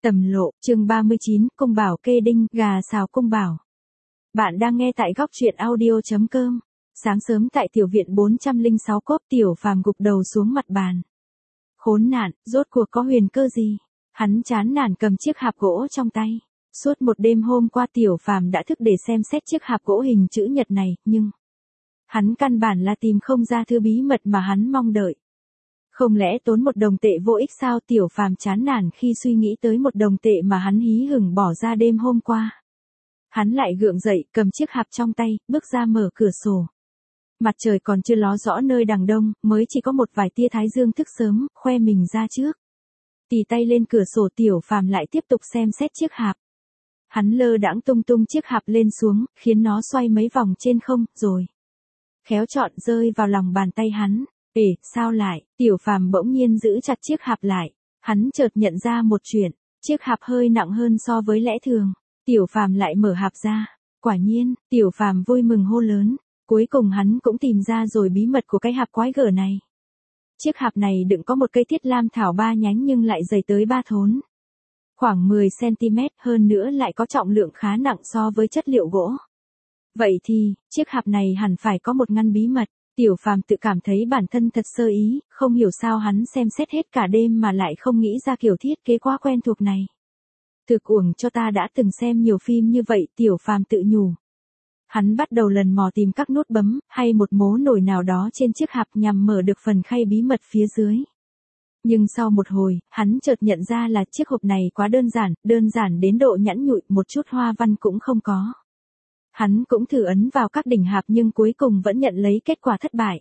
Tầm lộ, chương 39, cung bảo kê đinh, gà xào cung bảo. Bạn đang nghe tại góc truyện audio.com. Sáng sớm tại tiểu viện 406 cốp, Tiểu Phàm gục đầu xuống mặt bàn. Khốn nạn, rốt cuộc có huyền cơ gì? Hắn chán nản cầm chiếc hạp gỗ trong tay. Suốt một đêm hôm qua Tiểu Phàm đã thức để xem xét chiếc hạp gỗ hình chữ nhật này, nhưng hắn căn bản là tìm không ra thứ bí mật mà hắn mong đợi. Không lẽ tốn 1 đồng tệ vô ích sao? Tiểu Phàm chán nản khi suy nghĩ tới 1 đồng tệ mà hắn hí hửng bỏ ra đêm hôm qua. Hắn lại gượng dậy, cầm chiếc hạp trong tay, bước ra mở cửa sổ. Mặt trời còn chưa ló rõ nơi đằng đông, mới chỉ có một vài tia thái dương thức sớm, khoe mình ra trước. Tì tay lên cửa sổ, Tiểu Phàm lại tiếp tục xem xét chiếc hạp. Hắn lơ đãng tung tung chiếc hạp lên xuống, khiến nó xoay mấy vòng trên không, rồi khéo chọn rơi vào lòng bàn tay hắn. Sao lại? Tiểu Phàm bỗng nhiên giữ chặt chiếc hạp lại. Hắn chợt nhận ra một chuyện, chiếc hạp hơi nặng hơn so với lẽ thường. Tiểu Phàm lại mở hạp ra. Quả nhiên, Tiểu Phàm vui mừng hô lớn. Cuối cùng hắn cũng tìm ra rồi bí mật của cái hạp quái gở này. Chiếc hạp này đựng có một cây thiết lam thảo 3 nhánh nhưng lại dày tới 3 thốn. Khoảng 10 cm, hơn nữa lại có trọng lượng khá nặng so với chất liệu gỗ. Vậy thì, chiếc hạp này hẳn phải có một ngăn bí mật. Tiểu Phàm tự cảm thấy bản thân thật sơ ý, không hiểu sao hắn xem xét hết cả đêm mà lại không nghĩ ra kiểu thiết kế quá quen thuộc này. Thực uổng cho ta đã từng xem nhiều phim như vậy, Tiểu Phàm tự nhủ. Hắn bắt đầu lần mò tìm các nút bấm, hay một mố nổi nào đó trên chiếc hạp nhằm mở được phần khay bí mật phía dưới. Nhưng sau một hồi, hắn chợt nhận ra là chiếc hộp này quá đơn giản đến độ nhẵn nhụi, một chút hoa văn cũng không có. Hắn cũng thử ấn vào các đỉnh hạp nhưng cuối cùng vẫn nhận lấy kết quả thất bại.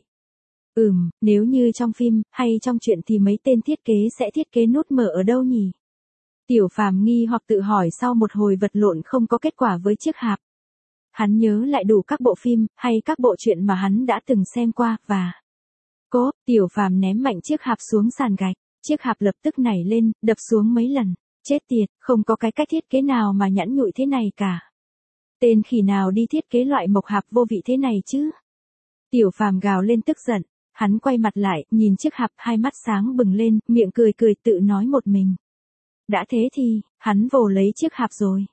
Nếu như trong phim, hay trong truyện thì mấy tên thiết kế sẽ thiết kế nút mở ở đâu nhỉ? Tiểu Phàm nghi hoặc tự hỏi sau một hồi vật lộn không có kết quả với chiếc hạp. Hắn nhớ lại đủ các bộ phim, hay các bộ truyện mà hắn đã từng xem qua, và Tiểu Phàm ném mạnh chiếc hạp xuống sàn gạch. Chiếc hạp lập tức nảy lên, đập xuống mấy lần. Chết tiệt, không có cái cách thiết kế nào mà nhẵn nhụi thế này cả. Tên khỉ nào đi thiết kế loại mộc hạp vô vị thế này chứ? Tiểu Phàm gào lên tức giận. Hắn quay mặt lại, nhìn chiếc hạp, hai mắt sáng bừng lên, miệng cười tự nói một mình. Đã thế thì, hắn vồ lấy chiếc hạp rồi.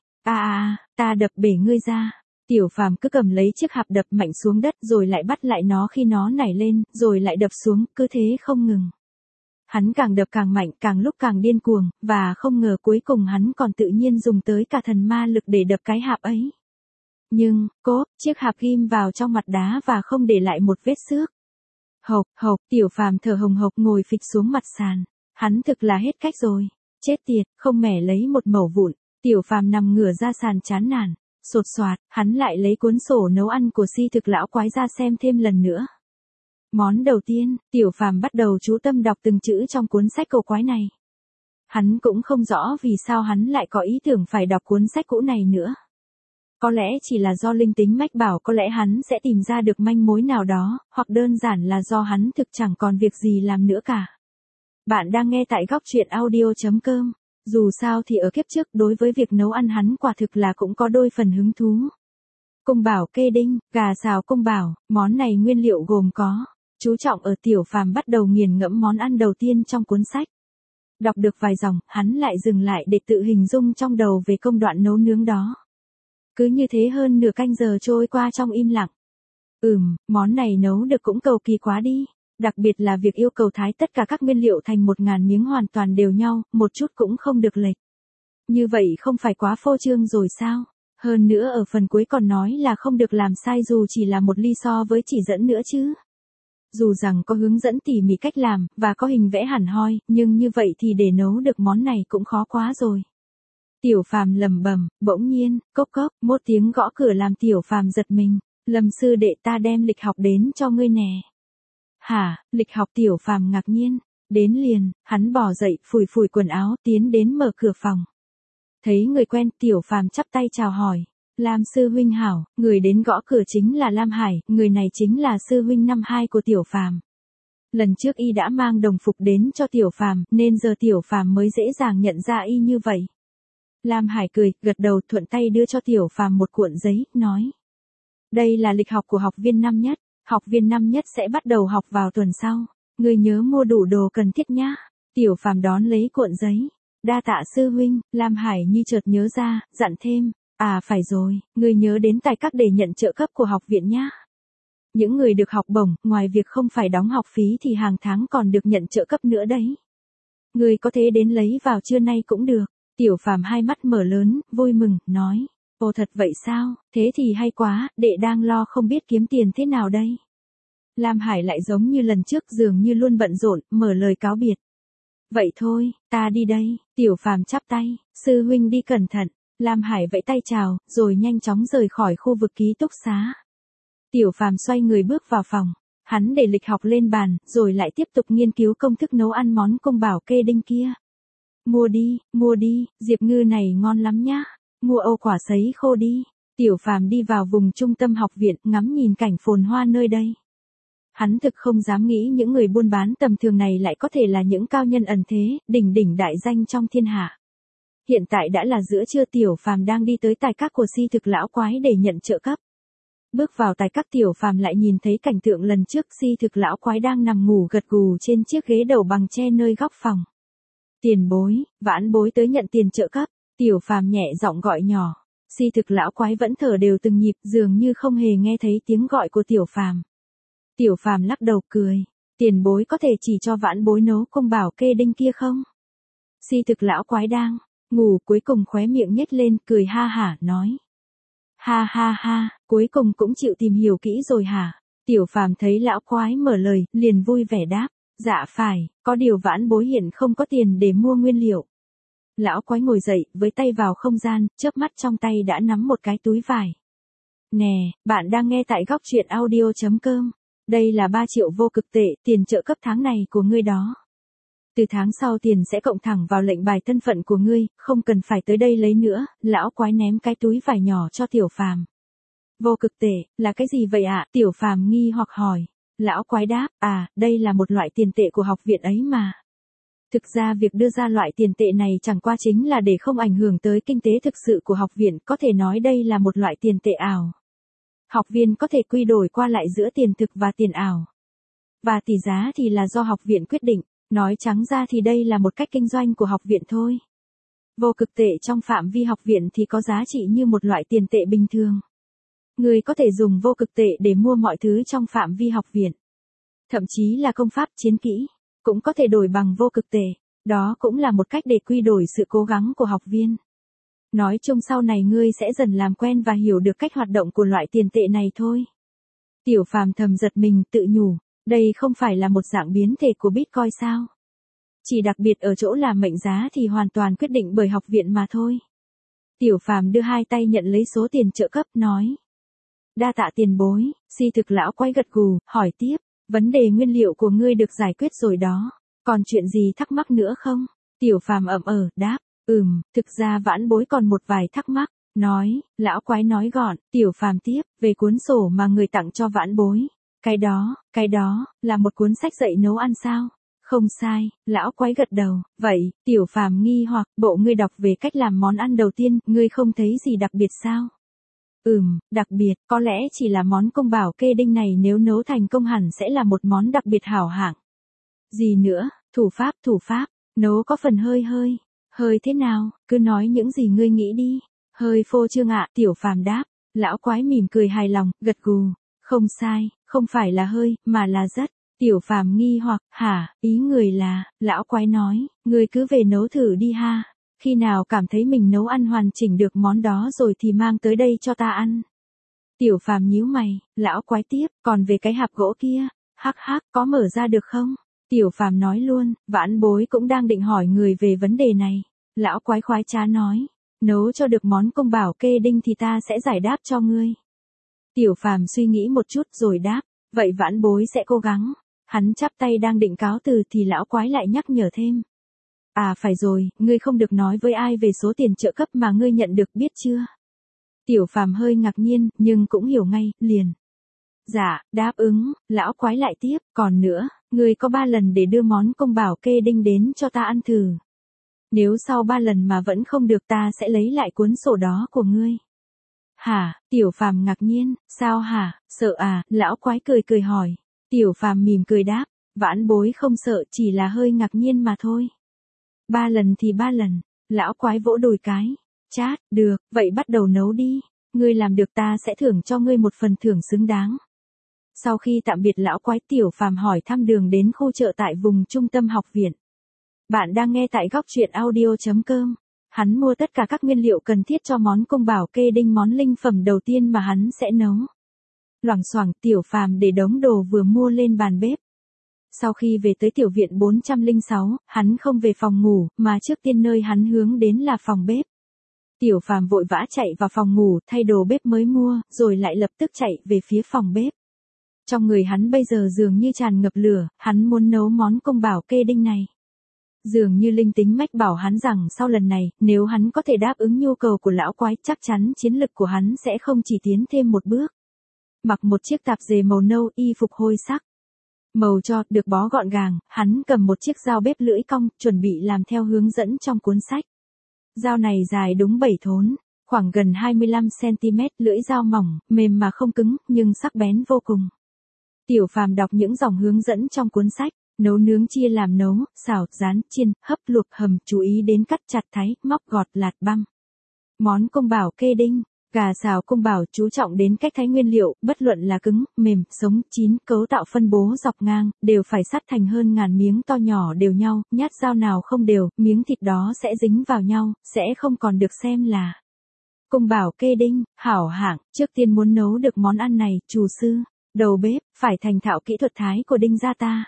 Ta đập bể ngươi ra. Tiểu Phàm cứ cầm lấy chiếc hạp đập mạnh xuống đất rồi lại bắt lại nó khi nó nảy lên, rồi lại đập xuống, cứ thế không ngừng. Hắn càng đập càng mạnh, càng lúc càng điên cuồng, và không ngờ cuối cùng hắn còn tự nhiên dùng tới cả thần ma lực để đập cái hạp ấy. Nhưng, chiếc hạp ghim vào trong mặt đá và không để lại một vết xước. Hộc, Tiểu Phàm thở hồng hộc ngồi phịch xuống mặt sàn. Hắn thực là hết cách rồi. Chết tiệt, không mẻ lấy một mẩu vụn. Tiểu Phàm nằm ngửa ra sàn chán nản. Sột soạt, hắn lại lấy cuốn sổ nấu ăn của Si Thực Lão Quái ra xem thêm lần nữa. Món đầu tiên, Tiểu Phàm bắt đầu chú tâm đọc từng chữ trong cuốn sách cổ quái này. Hắn cũng không rõ vì sao hắn lại có ý tưởng phải đọc cuốn sách cũ này nữa. Có lẽ chỉ là do linh tính mách bảo, có lẽ hắn sẽ tìm ra được manh mối nào đó, hoặc đơn giản là do hắn thực chẳng còn việc gì làm nữa cả. Bạn đang nghe tại góc truyện audio.com. Dù sao thì ở kiếp trước đối với việc nấu ăn hắn quả thực là cũng có đôi phần hứng thú. Cung bảo kê đinh, gà xào cung bảo, món này nguyên liệu gồm có. Chú trọng ở Tiểu Phàm bắt đầu nghiền ngẫm món ăn đầu tiên trong cuốn sách. Đọc được vài dòng, hắn lại dừng lại để tự hình dung trong đầu về công đoạn nấu nướng đó. Cứ như thế hơn nửa canh giờ trôi qua trong im lặng. Món này nấu được cũng cầu kỳ quá đi. Đặc biệt là việc yêu cầu thái tất cả các nguyên liệu thành 1000 miếng hoàn toàn đều nhau, một chút cũng không được lệch. Như vậy không phải quá phô trương rồi sao? Hơn nữa ở phần cuối còn nói là không được làm sai dù chỉ là một ly so với chỉ dẫn nữa chứ. Dù rằng có hướng dẫn tỉ mỉ cách làm, và có hình vẽ hẳn hoi, nhưng như vậy thì để nấu được món này cũng khó quá rồi. Tiểu Phàm lẩm bẩm, bỗng nhiên, cốc, một tiếng gõ cửa làm Tiểu Phàm giật mình. Lâm sư đệ, ta đem lịch học đến cho ngươi nè. Hả, lịch học? Tiểu Phàm ngạc nhiên. Đến liền, hắn bò dậy, phủi quần áo, tiến đến mở cửa phòng. Thấy người quen, Tiểu Phàm chắp tay chào hỏi. Lam sư huynh hảo, người đến gõ cửa chính là Lam Hải, người này chính là sư huynh năm 2 của Tiểu Phàm. Lần trước y đã mang đồng phục đến cho Tiểu Phàm, nên giờ Tiểu Phàm mới dễ dàng nhận ra y như vậy. Lam Hải cười, gật đầu, thuận tay đưa cho Tiểu Phàm một cuộn giấy, nói. Đây là lịch học của học viên năm nhất. Học viên năm nhất sẽ bắt đầu học vào tuần sau. Ngươi nhớ mua đủ đồ cần thiết nhá. Tiểu Phàm đón lấy cuộn giấy. Đa tạ sư huynh, Lam Hải như chợt nhớ ra, dặn thêm, phải rồi, ngươi nhớ đến tài các để nhận trợ cấp của học viện nhá. Những người được học bổng, ngoài việc không phải đóng học phí thì hàng tháng còn được nhận trợ cấp nữa đấy. Ngươi có thể đến lấy vào trưa nay cũng được. Tiểu Phàm hai mắt mở lớn, vui mừng, nói. Ồ thật vậy sao, thế thì hay quá, đệ đang lo không biết kiếm tiền thế nào đây. Lam Hải lại giống như lần trước dường như luôn bận rộn, mở lời cáo biệt. Vậy thôi, ta đi đây, Tiểu Phàm chắp tay, sư huynh đi cẩn thận. Lam Hải vẫy tay chào, rồi nhanh chóng rời khỏi khu vực ký túc xá. Tiểu Phàm xoay người bước vào phòng, hắn để lịch học lên bàn, rồi lại tiếp tục nghiên cứu công thức nấu ăn món cung bảo kê đinh kia. Mua đi, Diệp Ngư này ngon lắm nhá. Mua Âu quả sấy khô đi. Tiểu Phàm đi vào vùng trung tâm học viện, ngắm nhìn cảnh phồn hoa nơi đây. Hắn thực không dám nghĩ những người buôn bán tầm thường này lại có thể là những cao nhân ẩn thế, đỉnh đại danh trong thiên hạ. Hiện tại đã là giữa trưa, Tiểu Phàm đang đi tới tài các của Si Thực lão quái để nhận trợ cấp. Bước vào tài các, Tiểu Phàm lại nhìn thấy cảnh tượng lần trước, Si Thực lão quái đang nằm ngủ gật gù trên chiếc ghế đầu bằng tre nơi góc phòng. Tiền bối, vãn bối tới nhận tiền trợ cấp. Tiểu Phàm nhẹ giọng gọi nhỏ. Si Thực lão quái vẫn thở đều từng nhịp, dường như không hề nghe thấy tiếng gọi của Tiểu Phàm. Tiểu Phàm lắc đầu cười. Tiền bối có thể chỉ cho vãn bối nấu cung bảo kê đinh kia không? Si Thực lão quái đang ngủ cuối cùng khóe miệng nhếch lên, cười ha hả, nói. Ha, cuối cùng cũng chịu tìm hiểu kỹ rồi hả? Tiểu Phàm thấy lão quái mở lời, liền vui vẻ đáp. Dạ phải, có điều vãn bối hiện không có tiền để mua nguyên liệu. Lão quái ngồi dậy, với tay vào không gian, chớp mắt trong tay đã nắm một cái túi vải. Nè, bạn đang nghe tại góc truyện audio.com. Đây là 3 triệu vô cực tệ, tiền trợ cấp tháng này của ngươi đó. Từ tháng sau tiền sẽ cộng thẳng vào lệnh bài thân phận của ngươi, không cần phải tới đây lấy nữa. Lão quái ném cái túi vải nhỏ cho Tiểu Phàm. Vô cực tệ, là cái gì vậy ạ? Tiểu Phàm nghi hoặc hỏi. Lão quái đáp, đây là một loại tiền tệ của học viện ấy mà. Thực ra việc đưa ra loại tiền tệ này chẳng qua chính là để không ảnh hưởng tới kinh tế thực sự của học viện, có thể nói đây là một loại tiền tệ ảo. Học viên có thể quy đổi qua lại giữa tiền thực và tiền ảo. Và tỷ giá thì là do học viện quyết định, nói trắng ra thì đây là một cách kinh doanh của học viện thôi. Vô cực tệ trong phạm vi học viện thì có giá trị như một loại tiền tệ bình thường. Người có thể dùng vô cực tệ để mua mọi thứ trong phạm vi học viện. Thậm chí là công pháp chiến kỹ, cũng có thể đổi bằng vô cực tệ. Đó cũng là một cách để quy đổi sự cố gắng của học viên. Nói chung sau này ngươi sẽ dần làm quen và hiểu được cách hoạt động của loại tiền tệ này thôi. Tiểu Phàm thầm giật mình, tự nhủ, đây không phải là một dạng biến thể của Bitcoin sao? Chỉ đặc biệt ở chỗ là mệnh giá thì hoàn toàn quyết định bởi học viện mà thôi. Tiểu Phàm đưa hai tay nhận lấy số tiền trợ cấp, nói. Đa tạ tiền bối. Si Thực lão quay gật gù, hỏi tiếp. Vấn đề nguyên liệu của ngươi được giải quyết rồi đó. Còn chuyện gì thắc mắc nữa không? Tiểu Phàm đáp. Thực ra vãn bối còn một vài thắc mắc. Nói, lão quái nói gọn. Tiểu Phàm tiếp, về cuốn sổ mà người tặng cho vãn bối. Cái đó, là một cuốn sách dạy nấu ăn sao? Không sai, lão quái gật đầu. Vậy, Tiểu Phàm nghi hoặc, bộ ngươi đọc về cách làm món ăn đầu tiên, ngươi không thấy gì đặc biệt sao? Đặc biệt, có lẽ chỉ là món cung bảo kê đinh này nếu nấu thành công hẳn sẽ là một món đặc biệt hảo hạng. Gì nữa, thủ pháp, nấu có phần hơi thế nào, cứ nói những gì ngươi nghĩ đi. Hơi phô trương ạ, Tiểu Phàm đáp. Lão quái mỉm cười hài lòng, gật gù. Không sai, không phải là hơi, mà là rất. Tiểu Phàm nghi hoặc, ý người là, lão quái nói, ngươi cứ về nấu thử đi ha. Khi nào cảm thấy mình nấu ăn hoàn chỉnh được món đó rồi thì mang tới đây cho ta ăn. Tiểu Phàm nhíu mày, lão quái tiếp, còn về cái hạp gỗ kia, có mở ra được không? Tiểu Phàm nói luôn, vãn bối cũng đang định hỏi người về vấn đề này. Lão quái khoái trá nói, nấu cho được món cung bảo kê đinh thì ta sẽ giải đáp cho ngươi. Tiểu Phàm suy nghĩ một chút rồi đáp, vậy vãn bối sẽ cố gắng. Hắn chắp tay đang định cáo từ thì lão quái lại nhắc nhở thêm. Phải rồi, ngươi không được nói với ai về số tiền trợ cấp mà ngươi nhận được, biết chưa? Tiểu Phàm hơi ngạc nhiên, nhưng cũng hiểu ngay, liền. Dạ, đáp ứng. Lão quái lại tiếp, còn nữa, ngươi có 3 lần để đưa món cung bảo kê đinh đến cho ta ăn thử. Nếu sau 3 lần mà vẫn không được ta sẽ lấy lại cuốn sổ đó của ngươi. Tiểu Phàm ngạc nhiên, sao sợ lão quái cười hỏi. Tiểu Phàm mỉm cười đáp, vãn bối không sợ, chỉ là hơi ngạc nhiên mà thôi. 3 lần thì 3 lần. Lão quái vỗ đùi cái. Chát, được, vậy bắt đầu nấu đi. Ngươi làm được ta sẽ thưởng cho ngươi một phần thưởng xứng đáng. Sau khi tạm biệt lão quái, Tiểu Phàm hỏi thăm đường đến khu chợ tại vùng trung tâm học viện. Bạn đang nghe tại góc truyện audio.com. Hắn mua tất cả các nguyên liệu cần thiết cho món cung bảo kê đinh, món linh phẩm đầu tiên mà hắn sẽ nấu. Loảng xoảng, Tiểu Phàm để đống đồ vừa mua lên bàn bếp. Sau khi về tới tiểu viện 406, hắn không về phòng ngủ, mà trước tiên nơi hắn hướng đến là phòng bếp. Tiểu Phàm vội vã chạy vào phòng ngủ, thay đồ bếp mới mua, rồi lại lập tức chạy về phía phòng bếp. Trong người hắn bây giờ dường như tràn ngập lửa, hắn muốn nấu món cung bảo kê đinh này. Dường như linh tính mách bảo hắn rằng sau lần này, nếu hắn có thể đáp ứng nhu cầu của lão quái, chắc chắn chiến lực của hắn sẽ không chỉ tiến thêm một bước. Mặc một chiếc tạp dề màu nâu, y phục hôi sắc. Màu cho, được bó gọn gàng, hắn cầm một chiếc dao bếp lưỡi cong, chuẩn bị làm theo hướng dẫn trong cuốn sách. Dao này dài đúng 7 thốn, khoảng gần 25cm, lưỡi dao mỏng, mềm mà không cứng, nhưng sắc bén vô cùng. Tiểu Phàm đọc những dòng hướng dẫn trong cuốn sách, nấu nướng chia làm nấu, xào, rán, chiên, hấp, luộc, hầm, chú ý đến cắt chặt thái, móc gọt, lạt băm. Món cung bảo kê đinh, gà xào cung bảo chú trọng đến cách thái nguyên liệu, bất luận là cứng, mềm, sống, chín, cấu tạo phân bố dọc ngang, đều phải sắt thành hơn ngàn miếng to nhỏ đều nhau, nhát dao nào không đều, miếng thịt đó sẽ dính vào nhau, sẽ không còn được xem là cung bảo kê đinh, hảo hạng. Trước tiên muốn nấu được món ăn này, chủ sư, đầu bếp, phải thành thạo kỹ thuật thái của đinh gia ta.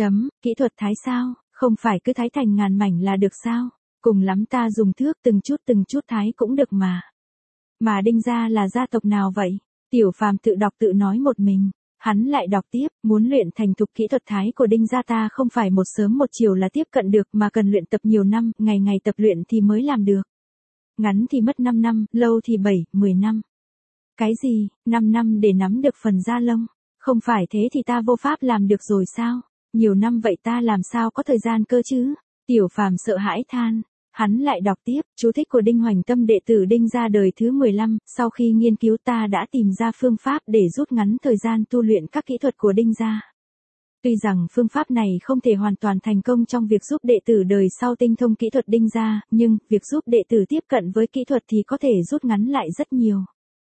Kỹ thuật thái sao, không phải cứ thái thành ngàn mảnh là được sao, cùng lắm ta dùng thước từng chút thái cũng được mà. Mà đinh gia là gia tộc nào vậy? Tiểu Phàm tự đọc tự nói một mình. Hắn lại đọc tiếp, muốn luyện thành thục kỹ thuật thái của đinh gia ta không phải một sớm một chiều là tiếp cận được, mà cần luyện tập nhiều năm, ngày ngày tập luyện thì mới làm được. Ngắn thì mất 5 năm, lâu thì 7, 10 năm. Cái gì, 5 năm để nắm được phần da lông? Không phải thế thì ta vô pháp làm được rồi sao? Nhiều năm vậy ta làm sao có thời gian cơ chứ? Tiểu Phàm sợ hãi than. Hắn lại đọc tiếp, chú thích của Đinh Hoành Tâm, đệ tử Đinh gia đời thứ 15, sau khi nghiên cứu ta đã tìm ra phương pháp để rút ngắn thời gian tu luyện các kỹ thuật của Đinh gia. Tuy rằng phương pháp này không thể hoàn toàn thành công trong việc giúp đệ tử đời sau tinh thông kỹ thuật Đinh gia, nhưng việc giúp đệ tử tiếp cận với kỹ thuật thì có thể rút ngắn lại rất nhiều.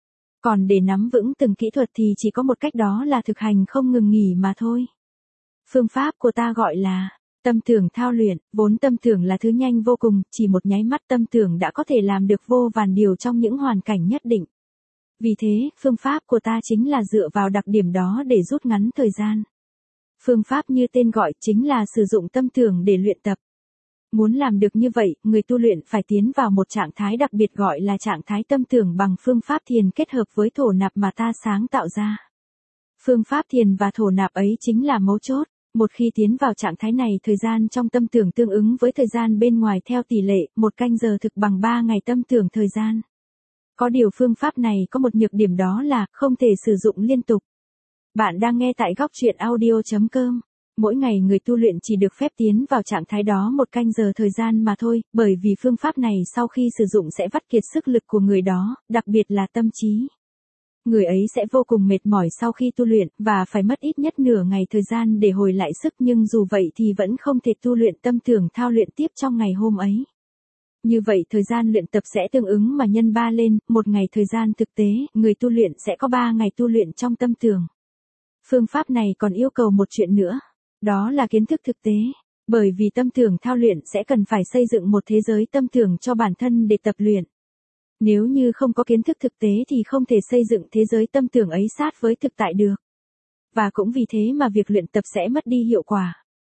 Còn để nắm vững từng kỹ thuật thì chỉ có một cách, đó là thực hành không ngừng nghỉ mà thôi. Phương pháp của ta gọi là tâm tưởng thao luyện, vốn tâm tưởng là thứ nhanh vô cùng, chỉ một nháy mắt tâm tưởng đã có thể làm được vô vàn điều trong những hoàn cảnh nhất định. Vì thế, phương pháp của ta chính là dựa vào đặc điểm đó để rút ngắn thời gian. Phương pháp như tên gọi, chính là sử dụng tâm tưởng để luyện tập. Muốn làm được như vậy, người tu luyện phải tiến vào một trạng thái đặc biệt gọi là trạng thái tâm tưởng bằng phương pháp thiền kết hợp với thổ nạp mà ta sáng tạo ra. Phương pháp thiền và thổ nạp ấy chính là mấu chốt. Một khi tiến vào trạng thái này, thời gian trong tâm tưởng tương ứng với thời gian bên ngoài theo tỷ lệ, 1 canh giờ thực bằng 3 ngày tâm tưởng thời gian. Có điều phương pháp này có một nhược điểm, đó là không thể sử dụng liên tục. Bạn đang nghe tại góc truyện audio.com. Mỗi ngày người tu luyện chỉ được phép tiến vào trạng thái đó 1 canh giờ thời gian mà thôi, bởi vì phương pháp này sau khi sử dụng sẽ vắt kiệt sức lực của người đó, đặc biệt là tâm trí. Người ấy sẽ vô cùng mệt mỏi sau khi tu luyện, và phải mất ít nhất nửa ngày thời gian để hồi lại sức, nhưng dù vậy thì vẫn không thể tu luyện tâm tưởng thao luyện tiếp trong ngày hôm ấy. Như vậy thời gian luyện tập sẽ tương ứng mà nhân 3 lên, 1 ngày thời gian thực tế, người tu luyện sẽ có 3 ngày tu luyện trong tâm tưởng. Phương pháp này còn yêu cầu một chuyện nữa, đó là kiến thức thực tế. Bởi vì tâm tưởng thao luyện sẽ cần phải xây dựng một thế giới tâm tưởng cho bản thân để tập luyện. Nếu như không có kiến thức thực tế thì không thể xây dựng thế giới tâm tưởng ấy sát với thực tại được. Và cũng vì thế mà việc luyện tập sẽ mất đi hiệu quả.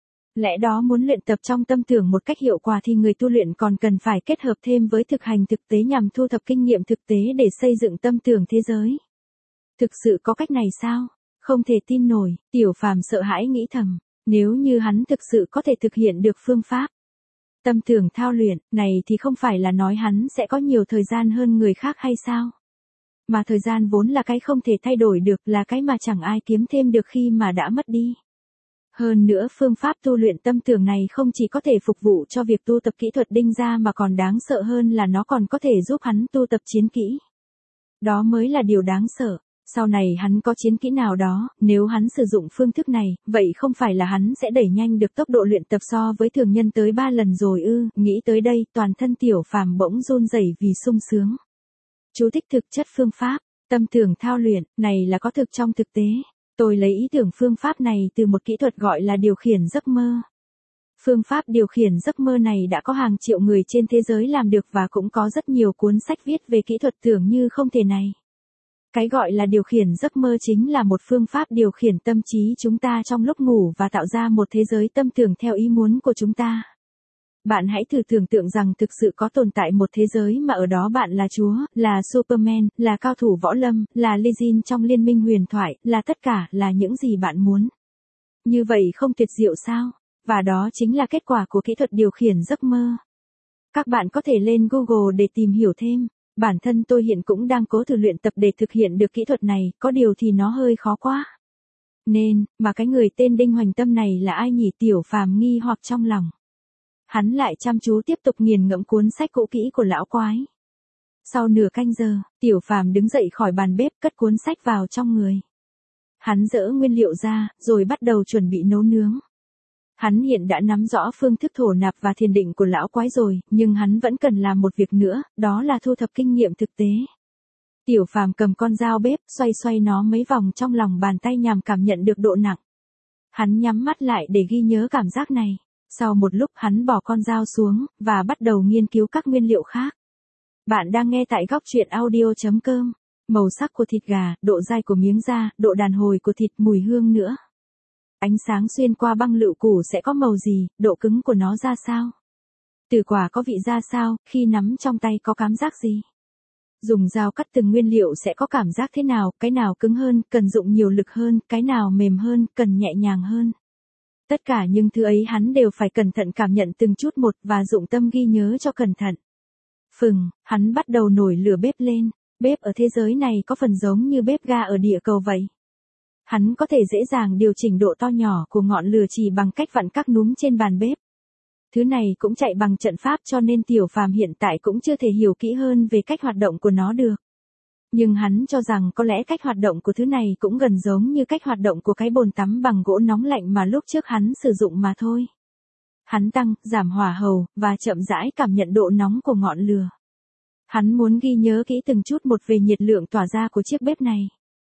Lẽ đó muốn luyện tập trong tâm tưởng một cách hiệu quả thì người tu luyện còn cần phải kết hợp thêm với thực hành thực tế nhằm thu thập kinh nghiệm thực tế để xây dựng tâm tưởng thế giới. Thực sự có cách này sao? Không thể tin nổi, Tiểu Phàm sợ hãi nghĩ thầm, nếu như hắn thực sự có thể thực hiện được phương pháp tâm tưởng thao luyện này thì không phải là nói hắn sẽ có nhiều thời gian hơn người khác hay sao? Mà thời gian vốn là cái không thể thay đổi được, là cái mà chẳng ai kiếm thêm được khi mà đã mất đi. Hơn nữa phương pháp tu luyện tâm tưởng này không chỉ có thể phục vụ cho việc tu tập kỹ thuật Đinh gia mà còn đáng sợ hơn là nó còn có thể giúp hắn tu tập chiến kỹ. Đó mới là điều đáng sợ. Sau này hắn có chiến kỹ nào đó, nếu hắn sử dụng phương thức này, vậy không phải là hắn sẽ đẩy nhanh được tốc độ luyện tập so với thường nhân tới 3 lần rồi ư? Nghĩ tới đây, toàn thân Tiểu Phàm bỗng run rẩy vì sung sướng. Chú thích thực chất phương pháp, tâm tưởng thao luyện, này là có thực trong thực tế. Tôi lấy ý tưởng phương pháp này từ một kỹ thuật gọi là điều khiển giấc mơ. Phương pháp điều khiển giấc mơ này đã có hàng triệu người trên thế giới làm được và cũng có rất nhiều cuốn sách viết về kỹ thuật tưởng như không thể này. Cái gọi là điều khiển giấc mơ chính là một phương pháp điều khiển tâm trí chúng ta trong lúc ngủ và tạo ra một thế giới tâm tưởng theo ý muốn của chúng ta. Bạn hãy thử tưởng tượng rằng thực sự có tồn tại một thế giới mà ở đó bạn là Chúa, là Superman, là cao thủ võ lâm, là Lee Jin trong liên minh huyền thoại, là tất cả, là những gì bạn muốn. Như vậy không tuyệt diệu sao? Và đó chính là kết quả của kỹ thuật điều khiển giấc mơ. Các bạn có thể lên Google để tìm hiểu thêm. Bản thân tôi hiện cũng đang cố thử luyện tập để thực hiện được kỹ thuật này, có điều thì nó hơi khó quá. Nên, mà cái người tên Đinh Hoành Tâm này là ai nhỉ? Tiểu Phàm nghi hoặc trong lòng. Hắn lại chăm chú tiếp tục nghiền ngẫm cuốn sách cũ kỹ của lão quái. Sau nửa canh giờ, Tiểu Phàm đứng dậy khỏi bàn bếp cất cuốn sách vào trong người. Hắn dỡ nguyên liệu ra, rồi bắt đầu chuẩn bị nấu nướng. Hắn hiện đã nắm rõ phương thức thổ nạp và thiền định của lão quái rồi, nhưng hắn vẫn cần làm một việc nữa, đó là thu thập kinh nghiệm thực tế. Tiểu Phàm cầm con dao bếp, xoay xoay nó mấy vòng trong lòng bàn tay nhằm cảm nhận được độ nặng. Hắn nhắm mắt lại để ghi nhớ cảm giác này. Sau một lúc hắn bỏ con dao xuống, và bắt đầu nghiên cứu các nguyên liệu khác. Bạn đang nghe tại góc truyện audio.com. Màu sắc của thịt gà, độ dai của miếng da, độ đàn hồi của thịt, mùi hương nữa. Ánh sáng xuyên qua băng lựu củ sẽ có màu gì, độ cứng của nó ra sao? Từ quả có vị ra sao, khi nắm trong tay có cảm giác gì? Dùng dao cắt từng nguyên liệu sẽ có cảm giác thế nào, cái nào cứng hơn, cần dụng nhiều lực hơn, cái nào mềm hơn, cần nhẹ nhàng hơn. Tất cả những thứ ấy hắn đều phải cẩn thận cảm nhận từng chút một và dụng tâm ghi nhớ cho cẩn thận. Hắn bắt đầu nổi lửa bếp lên. Bếp ở thế giới này có phần giống như bếp ga ở địa cầu vậy. Hắn có thể dễ dàng điều chỉnh độ to nhỏ của ngọn lửa chỉ bằng cách vặn các núm trên bàn bếp. Thứ này cũng chạy bằng trận pháp cho nên Tiểu Phàm hiện tại cũng chưa thể hiểu kỹ hơn về cách hoạt động của nó được. Nhưng hắn cho rằng có lẽ cách hoạt động của thứ này cũng gần giống như cách hoạt động của cái bồn tắm bằng gỗ nóng lạnh mà lúc trước hắn sử dụng mà thôi. Hắn tăng, giảm hỏa hầu, và chậm rãi cảm nhận độ nóng của ngọn lửa. Hắn muốn ghi nhớ kỹ từng chút một về nhiệt lượng tỏa ra của chiếc bếp này.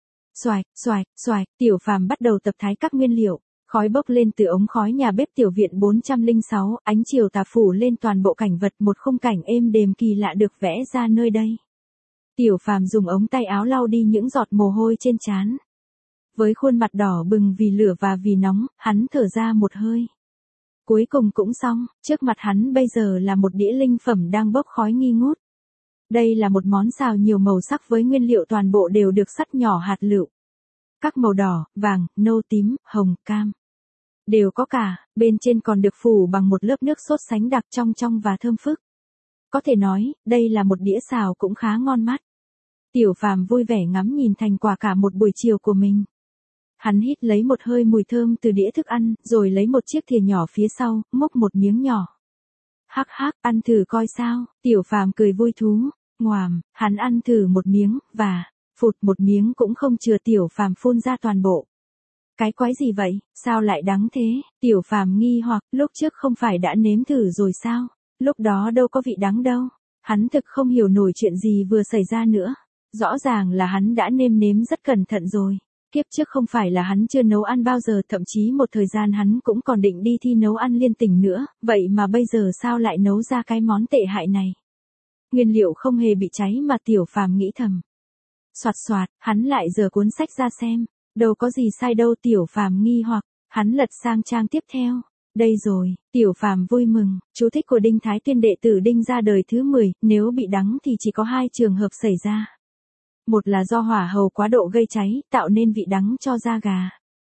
Xoài, Tiểu Phàm bắt đầu tập thái các nguyên liệu. Khói bốc lên từ ống khói nhà bếp tiểu viện 406, ánh chiều tà phủ lên toàn bộ cảnh vật, một khung cảnh êm đềm kỳ lạ được vẽ ra nơi đây. Tiểu Phàm dùng ống tay áo lau đi những giọt mồ hôi trên trán. Với khuôn mặt đỏ bừng vì lửa và vì nóng, hắn thở ra một hơi. Cuối cùng cũng xong, trước mặt hắn bây giờ là một đĩa linh phẩm đang bốc khói nghi ngút. Đây là một món xào nhiều màu sắc với nguyên liệu toàn bộ đều được sắt nhỏ hạt lựu. Các màu đỏ, vàng, nâu tím, hồng, cam. Đều có cả, bên trên còn được phủ bằng một lớp nước sốt sánh đặc trong và thơm phức. Có thể nói, đây là một đĩa xào cũng khá ngon mắt. Tiểu Phàm vui vẻ ngắm nhìn thành quả cả một buổi chiều của mình. Hắn hít lấy một hơi mùi thơm từ đĩa thức ăn, rồi lấy một chiếc thìa nhỏ phía sau, múc một miếng nhỏ. Hắc, ăn thử coi sao, Tiểu Phàm cười vui thú. Ngoàm, hắn ăn thử một miếng, và, phụt một miếng cũng không chừa. Tiểu Phàm phun ra toàn bộ. Cái quái gì vậy, sao lại đắng thế? Tiểu Phàm nghi hoặc, lúc trước không phải đã nếm thử rồi sao? Lúc đó đâu có vị đắng đâu. Hắn thực không hiểu nổi chuyện gì vừa xảy ra nữa. Rõ ràng là hắn đã nếm rất cẩn thận rồi. Kiếp trước không phải là hắn chưa nấu ăn bao giờ, thậm chí một thời gian hắn cũng còn định đi thi nấu ăn liên tỉnh nữa, vậy mà bây giờ sao lại nấu ra cái món tệ hại này? Nguyên liệu không hề bị cháy mà Tiểu Phàm nghĩ thầm. Soạt, hắn lại giở cuốn sách ra xem. Đâu có gì sai đâu. Tiểu Phàm nghi hoặc, hắn lật sang trang tiếp theo. Đây rồi, Tiểu Phàm vui mừng, chú thích của Đinh Thái Tuyên đệ tử Đinh ra đời thứ 10, nếu bị đắng thì chỉ có 2 trường hợp xảy ra. Một là do hỏa hầu quá độ gây cháy, tạo nên vị đắng cho da gà.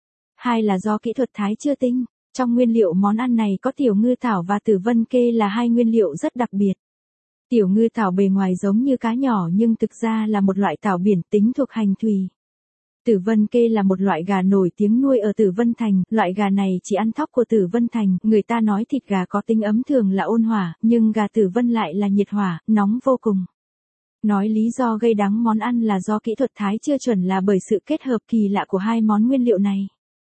2 là do kỹ thuật thái chưa tinh. Trong nguyên liệu món ăn này có tiểu ngư thảo và tử vân kê là 2 nguyên liệu rất đặc biệt. Tiểu ngư thảo bề ngoài giống như cá nhỏ nhưng thực ra là một loại thảo biển tính thuộc hành thủy. Tử vân kê là một loại gà nổi tiếng nuôi ở Tử Vân Thành, loại gà này chỉ ăn thóc của Tử Vân Thành, người ta nói thịt gà có tính ấm thường là ôn hỏa, nhưng gà Tử Vân lại là nhiệt hỏa, nóng vô cùng. Nói lý do gây đắng món ăn là do kỹ thuật thái chưa chuẩn là bởi sự kết hợp kỳ lạ của hai món nguyên liệu này.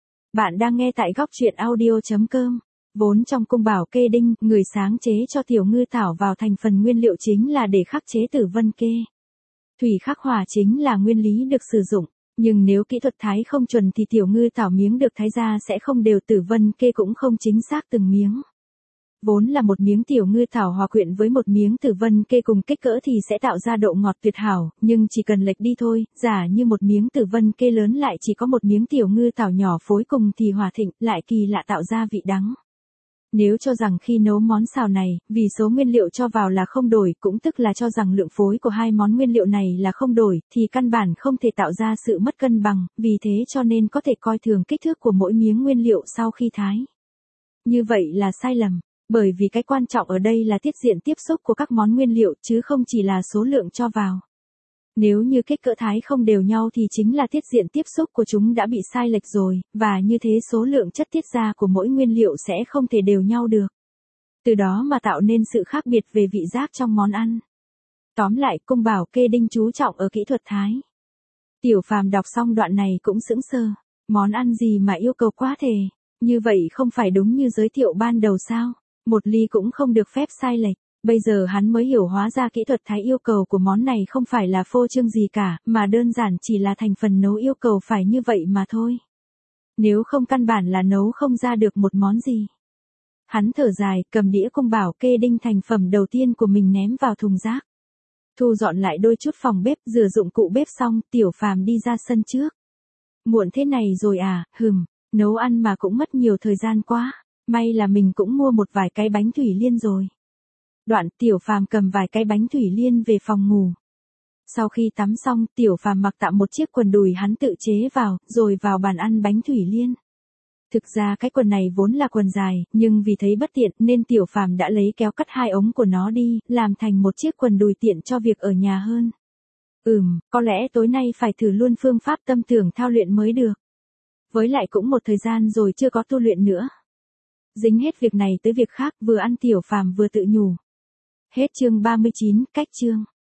Bạn đang nghe tại góc truyện audio.com. Vốn trong cung bảo kê đinh, người sáng chế cho tiểu ngư thảo vào thành phần nguyên liệu chính là để khắc chế tử vân kê. Thủy khắc hỏa chính là nguyên lý được sử dụng, nhưng nếu kỹ thuật thái không chuẩn thì tiểu ngư thảo miếng được thái ra sẽ không đều, tử vân kê cũng không chính xác từng miếng. Vốn là một miếng tiểu ngư thảo hòa quyện với một miếng tử vân kê cùng kích cỡ thì sẽ tạo ra độ ngọt tuyệt hảo, nhưng chỉ cần lệch đi thôi, giả như một miếng tử vân kê lớn lại chỉ có một miếng tiểu ngư thảo nhỏ phối cùng thì hòa thịnh, lại kỳ lạ tạo ra vị đắng. Nếu cho rằng khi nấu món xào này, vì số nguyên liệu cho vào là không đổi, cũng tức là cho rằng lượng phối của hai món nguyên liệu này là không đổi, thì căn bản không thể tạo ra sự mất cân bằng, vì thế cho nên có thể coi thường kích thước của mỗi miếng nguyên liệu sau khi thái. Như vậy là sai lầm, bởi vì cái quan trọng ở đây là tiết diện tiếp xúc của các món nguyên liệu chứ không chỉ là số lượng cho vào. Nếu như kích cỡ thái không đều nhau thì chính là tiết diện tiếp xúc của chúng đã bị sai lệch rồi, và như thế số lượng chất tiết ra của mỗi nguyên liệu sẽ không thể đều nhau được. Từ đó mà tạo nên sự khác biệt về vị giác trong món ăn. Tóm lại, cung bảo kê đinh chú trọng ở kỹ thuật thái. Tiểu Phàm đọc xong đoạn này cũng sững sờ, món ăn gì mà yêu cầu quá thể, như vậy không phải đúng như giới thiệu ban đầu sao, một ly cũng không được phép sai lệch. Bây giờ hắn mới hiểu hóa ra kỹ thuật thái yêu cầu của món này không phải là phô trương gì cả, mà đơn giản chỉ là thành phần nấu yêu cầu phải như vậy mà thôi. Nếu không căn bản là nấu không ra được một món gì. Hắn thở dài, cầm đĩa cung bảo kê đinh thành phẩm đầu tiên của mình ném vào thùng rác. Thu dọn lại đôi chút phòng bếp, rửa dụng cụ bếp xong, Tiểu Phàm đi ra sân trước. Muộn thế này rồi à, nấu ăn mà cũng mất nhiều thời gian quá, may là mình cũng mua một vài cái bánh thủy liên rồi. Đoạn Tiểu Phàm cầm vài cái bánh thủy liên về phòng ngủ. Sau khi tắm xong, Tiểu Phàm mặc tạm một chiếc quần đùi hắn tự chế vào, rồi vào bàn ăn bánh thủy liên. Thực ra cái quần này vốn là quần dài, nhưng vì thấy bất tiện nên Tiểu Phàm đã lấy kéo cắt hai ống của nó đi, làm thành một chiếc quần đùi tiện cho việc ở nhà hơn. Có lẽ tối nay phải thử luôn phương pháp tâm tưởng thao luyện mới được. Với lại cũng một thời gian rồi chưa có tu luyện nữa. Dính hết việc này tới việc khác, vừa ăn Tiểu Phàm vừa tự nhủ. Hết chương 39, cách chương.